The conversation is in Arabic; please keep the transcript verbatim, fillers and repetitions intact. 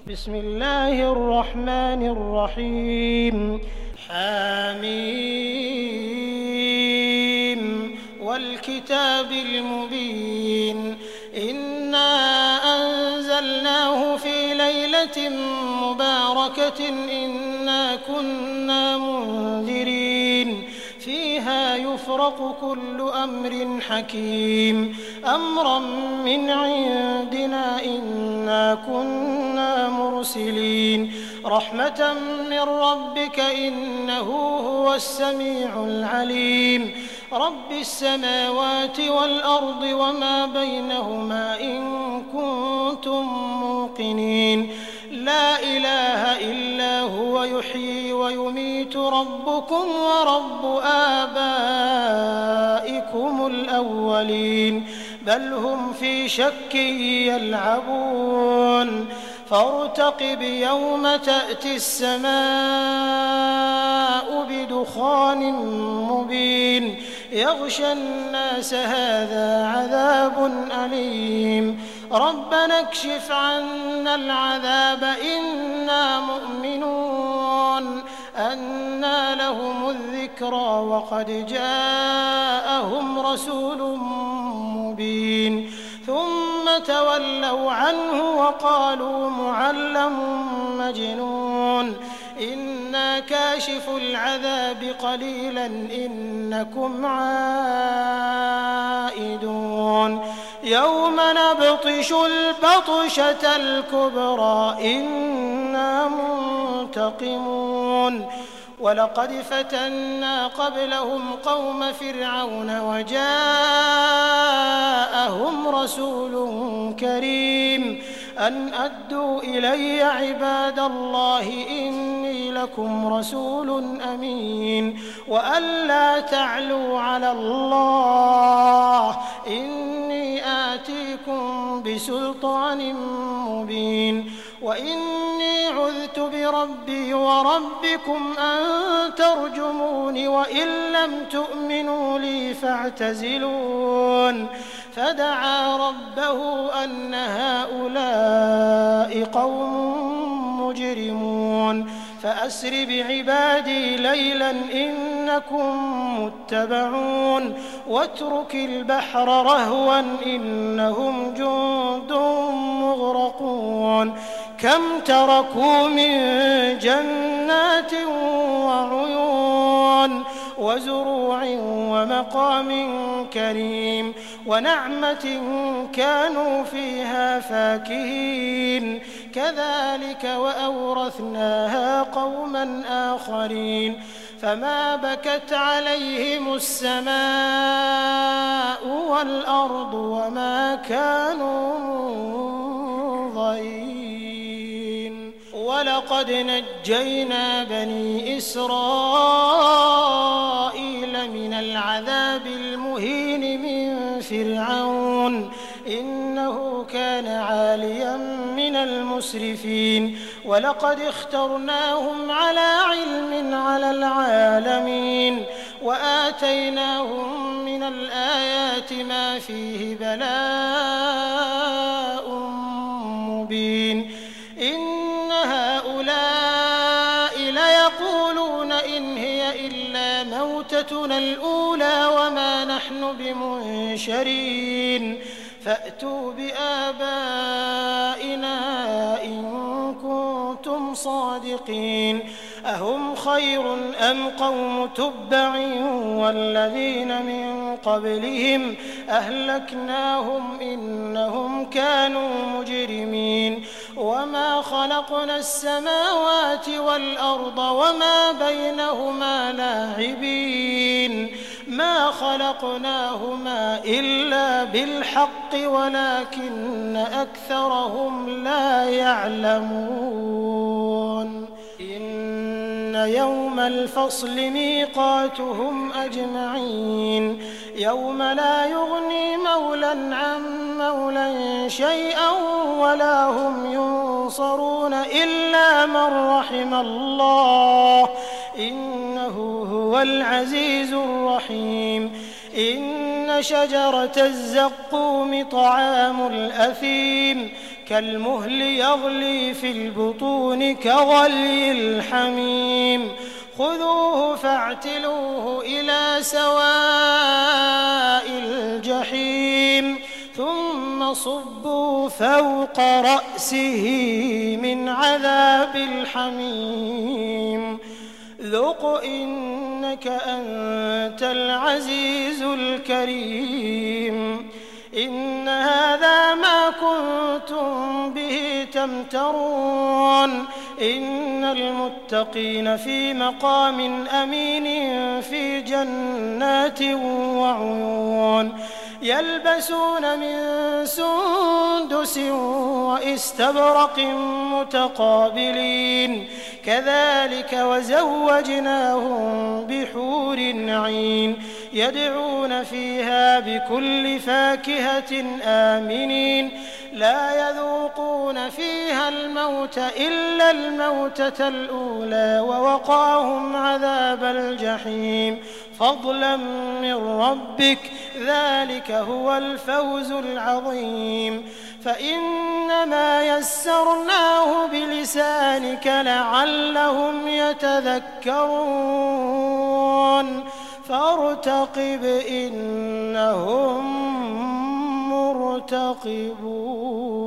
بسم الله الرحمن الرحيم حميم والكتاب المبين إنا أنزلناه في ليلة مباركة إنا كنا منذرين فيها يفرق كل أمر حكيم أمرا من عندنا إنا كنا مرسلين رحمة من ربك إنه هو السميع العليم رب السماوات والأرض وما بينهما إن كنتم موقنين لا إله إلا هو يحيي ويميت ربكم ورب آبائكم الأولين بل هم في شك يلعبون فارتقب يوم تأتي السماء بدخان مبين يغشى الناس هذا عذاب أليم ربنا اكشف عنا العذاب إنا مؤمنون أنى لهم الذكرى وقد جاءهم رسول مبين ثم تولوا عنه وقالوا معلم مجنون إنا كاشف العذاب قليلا إنكم عائدون يوم نبطش البطشة الكبرى إنا منتقمون ولقد فتنا قبلهم قوم فرعون وجاءهم رسول كريم أن أدوا إلي عباد الله إني لكم رسول أمين وأن لا تعلوا على الله إني آتيكم بسلطان مبين وإني عذت بربي وربكم أن ترجمون وإن لم تؤمنوا لي فاعتزلون فدعا ربه أن هؤلاء قوم مجرمون فأسر بعبادي ليلا إنكم متبعون واترك البحر رهوا إنهم جند مغرقون كم تركوا من جنات وعيون وزروع ومقام كريم ونعمة كانوا فيها فاكهين كذلك وأورثناها قوما آخرين فما بكت عليهم السماء والأرض وما كانوا منظرين ولقد نجينا بني إسرائيل من العذاب المهين من فرعون إنه كان عاليا من المسرفين ولقد اخترناهم على علم على العالمين وآتيناهم من الآيات ما فيه بلاء مبين إن هؤلاء ليقولون إن هي إلا موتتنا الأولى وما نحن بمنشرين فأتوا بآبائنا إن كنتم صادقين أهم خير أم قوم تبع والذين من قبلهم أهلكناهم إنهم كانوا مجرمين وما خلقنا السماوات والأرض وما بينهما لاعبين ما خلقناهما إلا بالحق ولكن أكثرهم لا يعلمون إن يوم الفصل ميقاتهم أجمعين يوم لا يغني مولى عن مولى شيئا ولا هم ينصرون إلا من رحم الله إنه هو العزيز الرحيم إن شجرة الزقوم طعام الأثيم كالمهل يغلي في البطون كغلي الحميم خذوه فاعتلوه إلى سواء الجحيم ثم صبوا فوق رأسه من عذاب الحميم ذق إنك أنت العزيز الكريم إن هذا ما كنتم به تمترون إن المتقين في مقام أمين في جنات وعيون يلبسون من سندس وإستبرق متقابلين كذلك وزوجناهم بحور عين يدعون فيها بكل فاكهة آمنين لا يذوقون فيها الموت إلا الموتة الأولى ووقاهم عذاب الجحيم فضلا من ربك ذلك هو الفوز العظيم فإنما يسرناه بلسانك لعلهم يتذكرون فارتقب إنهم مرتقبون.